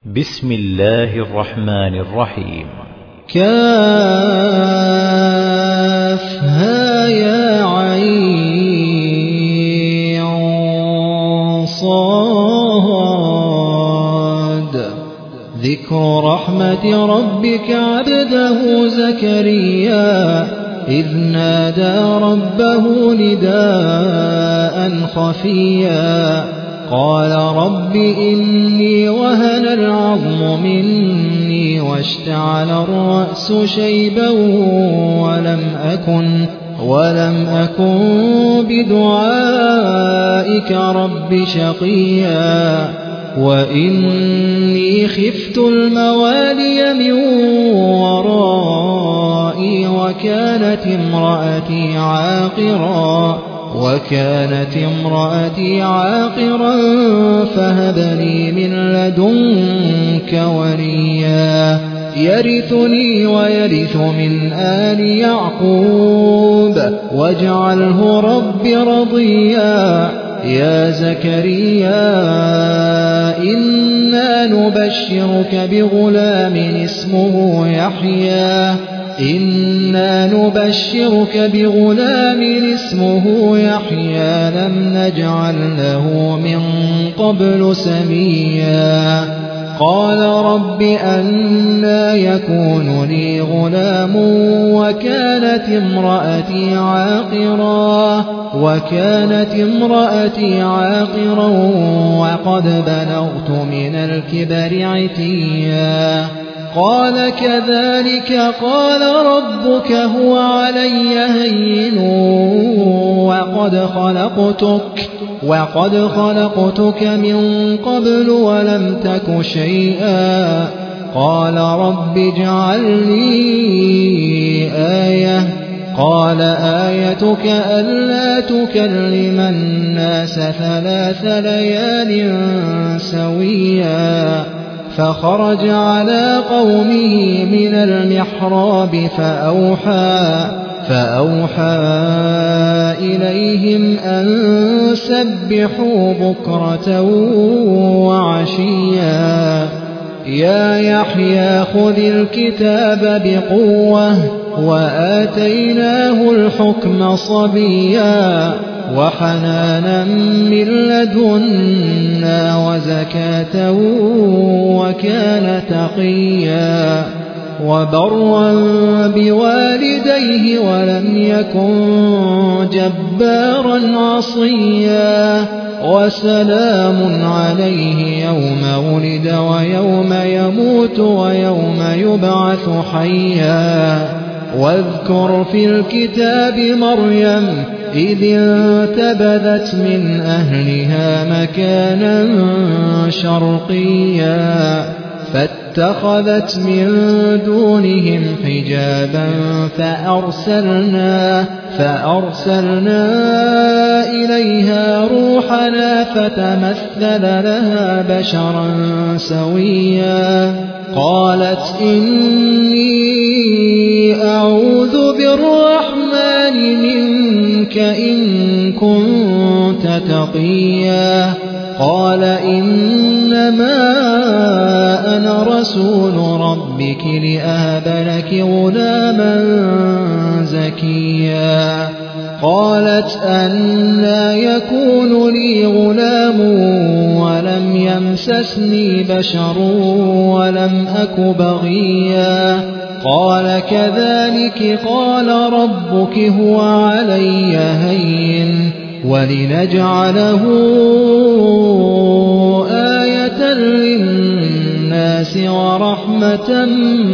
بسم الله الرحمن الرحيم. كافها يا عين صاد. ذكر رحمة ربك عبده زكريا إذ نادى ربه نداء خفيا قال رب إني وهن العظم مني واشتعل الرأس شيبا ولم أكن بدعائك رب شقيا وإني خفت الموالي من ورائي وكانت امرأتي عاقرا فهب لي من لدنك وليا يرثني ويرث من آل يعقوب واجعله رب رضيا. يا زكريا إنا نبشرك بغلام اسمه يحيى لم نجعل له من قبل سميا. قال رب أنى يكون لي غلام وكانت امرأتي عاقرا وقد بلغت من الكبر عتيا. قال كذلك قال ربك هو علي هين وقد خلقتك من قبل ولم تك شيئا. قال رب اجعل لي آية. قال آيتك ألا تكلم الناس 3 ليال سويا. فخرج على قومه من المحراب فأوحى إليهم أن سبحوا بكرة وعشيا. يا يحيى خذ الكتاب بقوة وآتيناه الحكم صبيا وحنانا من لدنا وزكاة وكان تقيا وبرا بوالديه ولم يكن جبارا عصيا. وسلام عليه يوم ولد ويوم يموت ويوم يبعث حيا. واذكر في الكتاب مريم إذ انتبذت من أهلها مكانا شرقيا فاتخذت من دونهم حجابا فأرسلنا إليها روحنا فتمثل لها بشرا سويا. قالت إني أعوذ بالرحمن منك إن كنت تقيا. قال إنما أنا رسول ربك لأهب لك غلاما زكيا. قالت أنى يكون لي غلام ولم يمسسني بشر ولم أك بغيا. قال كذلك قال ربك هو علي هين ولنجعله آية للناس ورحمة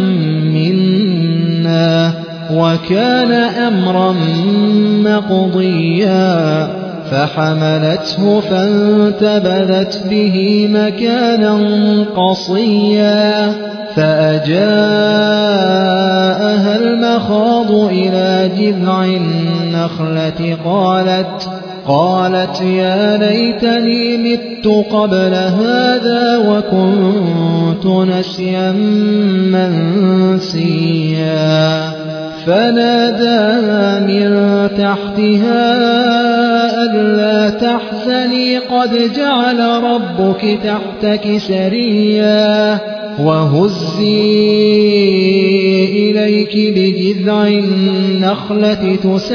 منا وكان أمرا مقضيا. فحملته فانتبذت به مكانا قصيا فأجاءها المخاض إلى جذع النخلة قالت يا ليتني مت قبل هذا وكنت نسيا منسيا. فناداها من تحتها ألا تحزني قد جعل ربك تحتك سريا وهزي إليك بجذع النخلة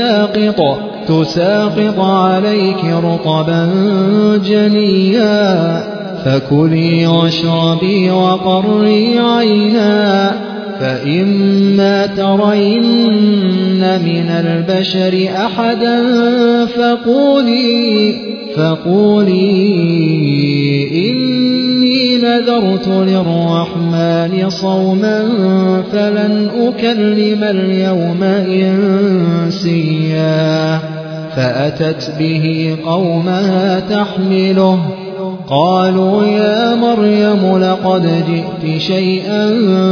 تساقط عليك رطبا جنيا فكلي واشربي وقري عينا فإما ترين من البشر أحدا فقولي إني نذرت للرحمن صوما فلن أكلم اليوم إنسيا فأتت به قومها تحمله قالوا يا مريم لقد جئت شيئا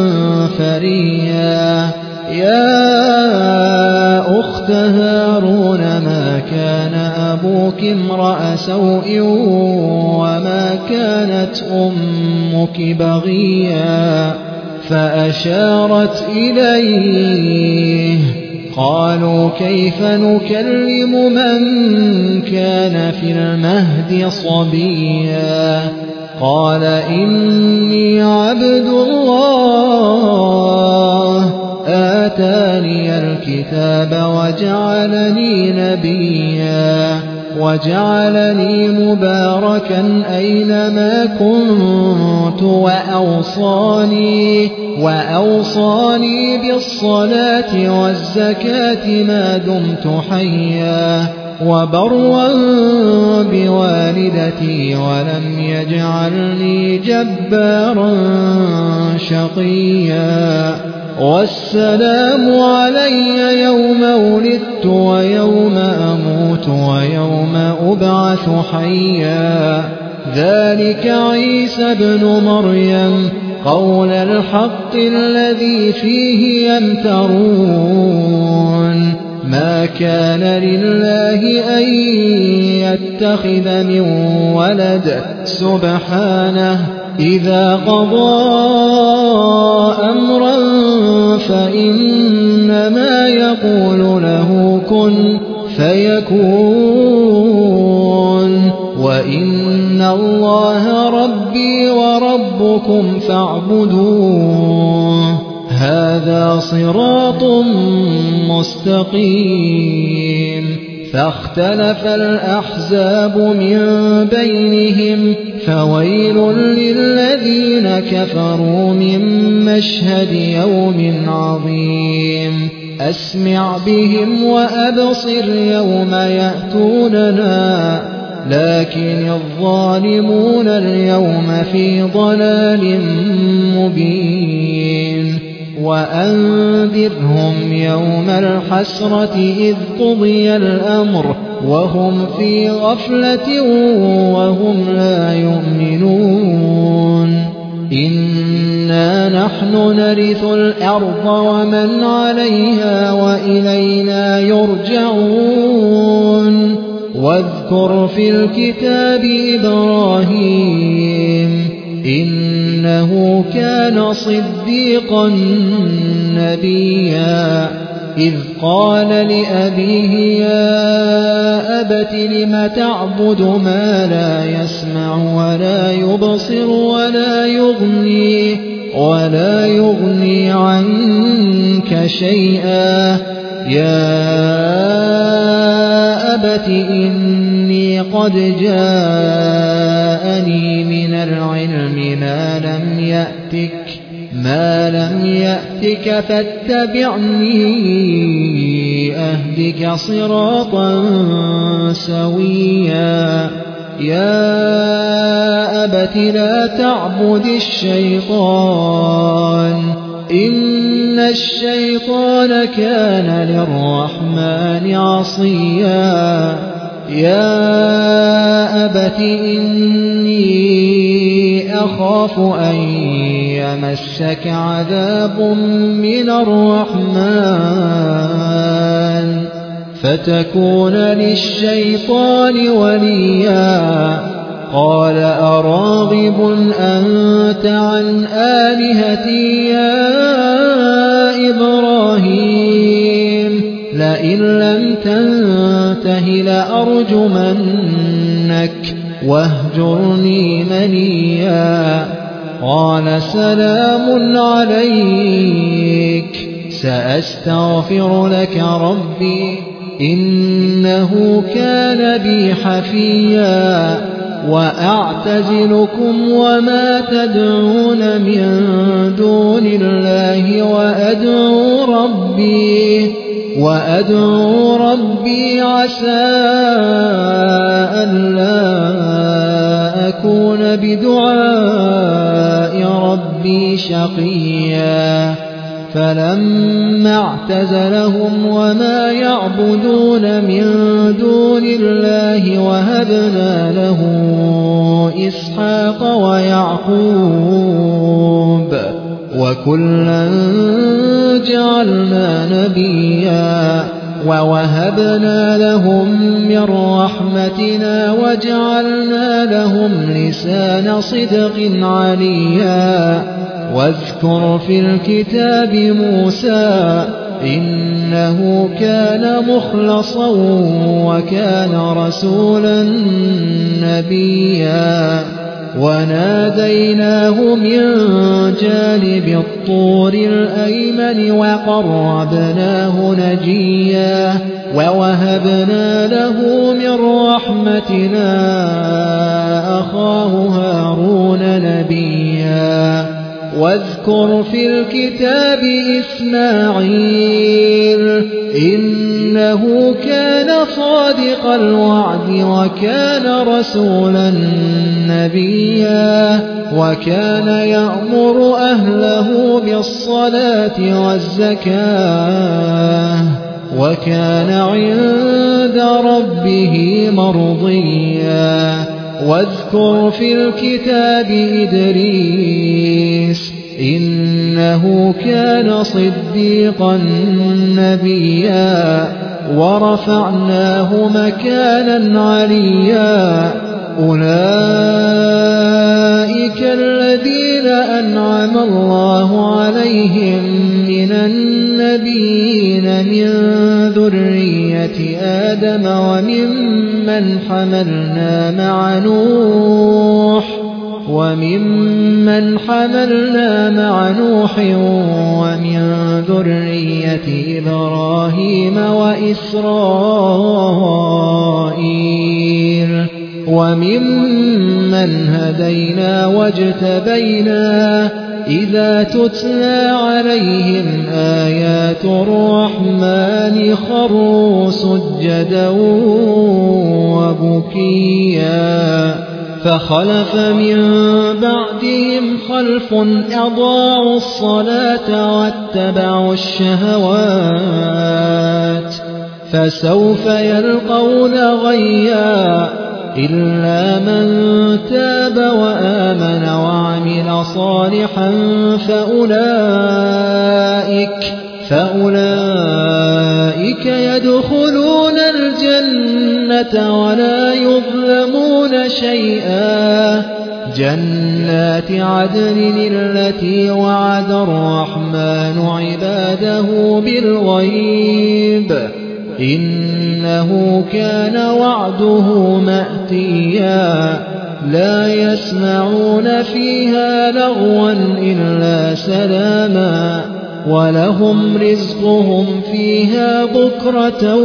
فريا يا أخت هارون ما كان أبوك امرأ سوء وما كانت أمك بغيا فأشارت إليه قالوا كيف نكلم من كان في المهد صبيا قال إني عبد الله آتاني الكتاب وجعلني نبيا وجعلني مباركا أينما كنت وأوصاني بالصلاة والزكاة ما دمت حيا وبرا بوالدتي ولم يجعلني جبارا شقيا والسلام علي يوم ولدت ويوم أموت ويوم أبعث حيا ذلك عيسى ابن مريم قول الحق الذي فيه يمترون ما كان لله أن يتخذ من ولد سبحانه إذا قضى أمرا فإنما يقول له كن فيكون وإن الله ربي وربكم فاعبدوه هذا صراط مستقيم فاختلف الأحزاب من بينهم فويل للذين كفروا من مشهد يوم عظيم أسمع بهم وأبصر يوم يأتوننا لكن الظالمون اليوم في ضلال مبين وأنذرهم يوم الحسرة إذ قضي الأمر وهم في غفلة وهم لا يؤمنون إنا نحن نرث الأرض ومن عليها وإلينا يرجعون واذكر في الكتاب إبراهيم إنه كان صديقا نبيا إذ قال لأبيه يا أبت لم تعبد ما لا يسمع ولا يبصر ولا يغني عنك شيئا يا أبت إني قد جاءني من العلم ما لم يأتك فاتبعني أهدك صراطا سويا يا أبت لا تعبد الشيطان إن الشيطان كان للرحمن عصيا يا أبت إني أخاف أن يمسك عذاب من الرحمن فتكون للشيطان وليا قال أراغب أنت عن آلهتي يا إبراهيم لئن لم تنته لأرجمنك واهجرني مليا قال سلام عليك سأستغفر لك ربي إنه كان بي حفيا وأعتزلكم وما تدعون من دون الله وأدعو ربي عسى ألا أكون بدعاء ربي شقيا فلما اعتزلهم وما يعبدون من دون الله وهبنا له إسحاق ويعقوب وكلا جعلنا نبيا ووهبنا لهم من رحمتنا وجعلنا لهم لسان صدق عليا واذكر في الكتاب موسى إنه كان مخلصا وكان رسولا نبيا وناديناه من جانب الطور الأيمن وقربناه نجيا ووهبنا له من رحمتنا أخاه هارون نبيا واذكر في الكتاب إسماعيل إنه كان صادق الوعد وكان رسولا نبيا وكان يأمر أهله بالصلاة والزكاة وكان عند ربه مرضيا واذكر في الكتاب إدريس إنه كان صديقا نبيا ورفعناه مكانا عليا أولئك الذين أنعم الله عليهم من النبيين من ذرية آدم وممن حملنا مع نوح ومن ذرية إبراهيم وإسرائيل وممن هدينا واجتبينا إذا تتلى عليهم آيات الرحمن خروا سجدا وبكيا فخلف من بعدهم خلف أضاعوا الصلاة واتبعوا الشهوات فسوف يلقون غيا إلا من تاب وآمن وعمل صالحا فأولئك يدخلون الجنة ولا يظلمون شيئا جنات عدن التي وعد الرحمن عباده بالغيب إنه كان وعده مأتيا لا يسمعون فيها لغوا إلا سلاما ولهم رزقهم فيها بكرة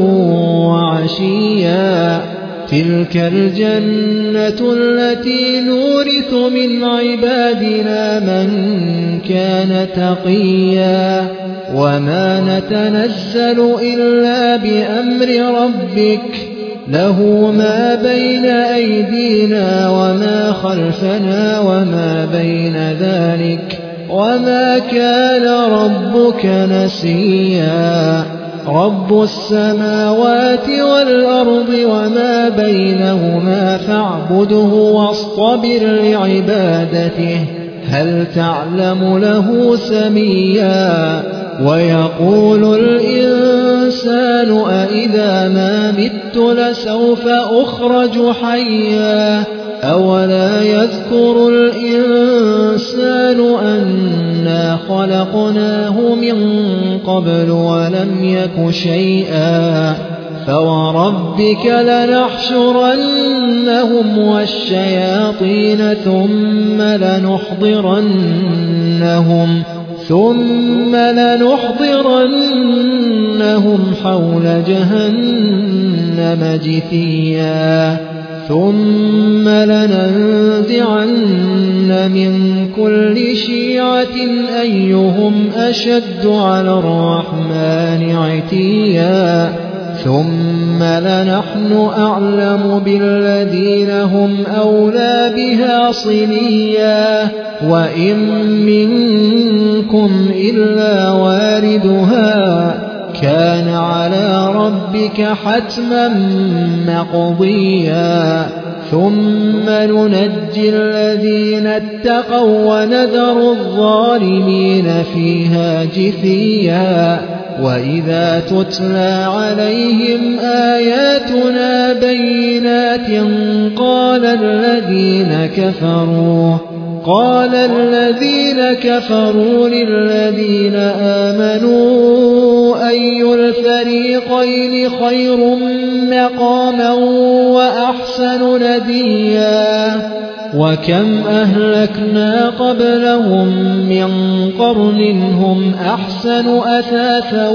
وعشيا تلك الجنة التي نورث من عبادنا من كان تقيا وما نتنزل إلا بأمر ربك له ما بين أيدينا وما خلفنا وما بين ذلك وما كان ربك نسيا رب السماوات والأرض وما بينهما فاعبده واصطبر لعبادته هل تعلم له سميا ويقول الإنسان أإذا ما مت لسوف أخرج حيا أولا يذكر الإنسان أنا خلقناه خلقناه من قبل ولم يك شيئا فوربك لنحشرنهم والشياطين ثم لنحضرنهم حول جهنم جثيا ثم لننزعن من كل شيعة أيهم أشد على الرحمن عتيا ثم لنحن أعلم بالذين هم أولى بها صليا وإن منكم إلا واردها كان على ربك حتما مقضيا ثم ننجي الذين اتقوا ونذر الظالمين فيها جثيا وإذا تتلى عليهم آياتنا بينات قال الذين كفروا للذين آمنوا أي الفريقين خير مقاما وأحسن نديا وكم أهلكنا قبلهم من قرن هم أحسن أثاثا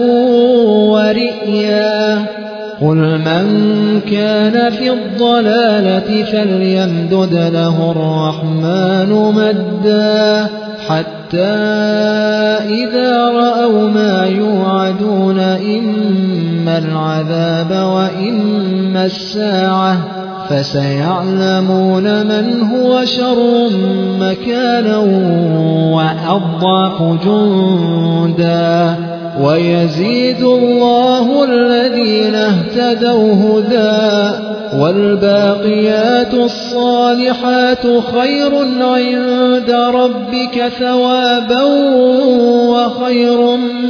ورئيا قل من كان في الضلالة فليمدد له الرحمن مدا حتى إذا رأوا ما يوعدون إما العذاب وإما الساعة فسيعلمون من هو شر مكانا وأضعف جندا ويزيد الله الذين اهتدوا هدى والباقيات الصالحات خير عند ربك ثوابا وخير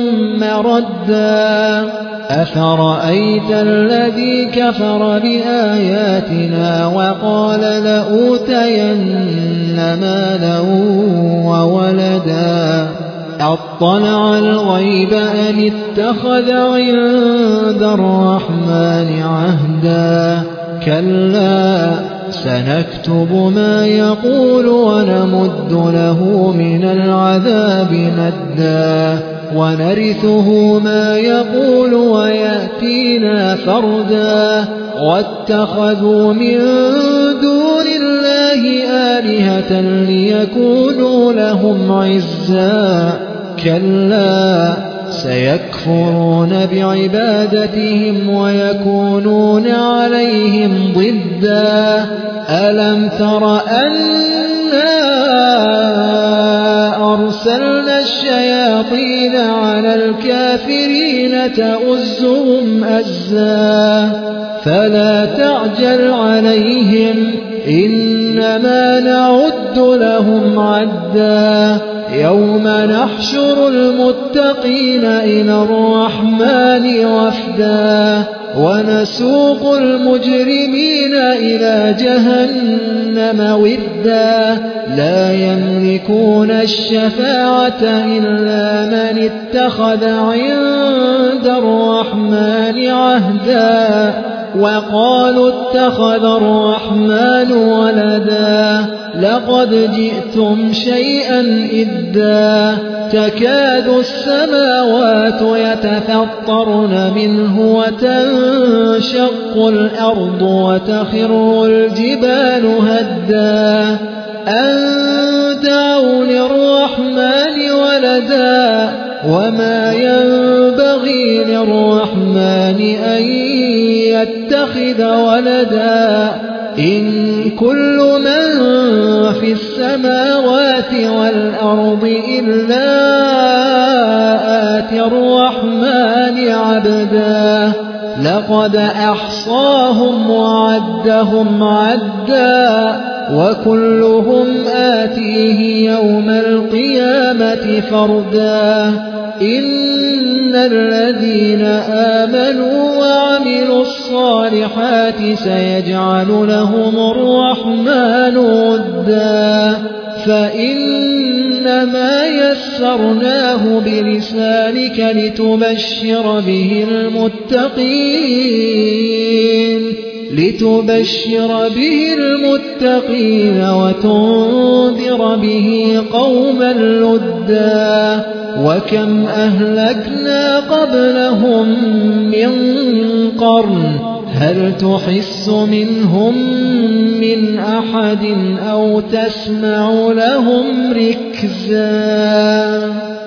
مردا أفرأيت الذي كفر بآياتنا وقال لأوتين مالا وولدا أطلع الغيب أم اتخذ عند الرحمن عهدا كلا سنكتب ما يقول ونمد له من العذاب مدا ونرثه ما يقول ويأتينا فردا واتخذوا من دون الله آلهة ليكونوا لهم عزا كلا سيكفرون بعبادتهم ويكونون عليهم ضدا ألم تر أنا أرسلنا الشياطين على الكافرين تؤزهم أزا فلا تعجل عليهم إنما نعد لهم عدا يوم نحشر المتقين إلى الرحمن وفدا ونسوق المجرمين إلى جهنم ودا لا يملكون الشفاعة إلا من اتخذ عند الرحمن عهدا وقالوا اتخذ الرحمن ولدا لقد جئتم شيئا إدا تكاد السماوات يتفطرن منه وتنشق الأرض وتخر الجبال هدا أن دعوا للرحمن ولدا وما ينبغي للرحمن أن يتخذ ولدا إن كل من في السماوات والأرض إلا آتي الرحمن عبدا لقد أحصاهم وعدهم عدا وكلهم آتيه يوم القيامة فردا إن الذين آمنوا وعملوا الصالحات سيجعل لهم الرحمن ودا فإن إنما يسرناه بلسانك لتبشر به المتقين وتنذر به قوما لدا وكم أهلكنا قبلهم من قرن هل تحس منهم من أحد أو تسمع لهم ركزا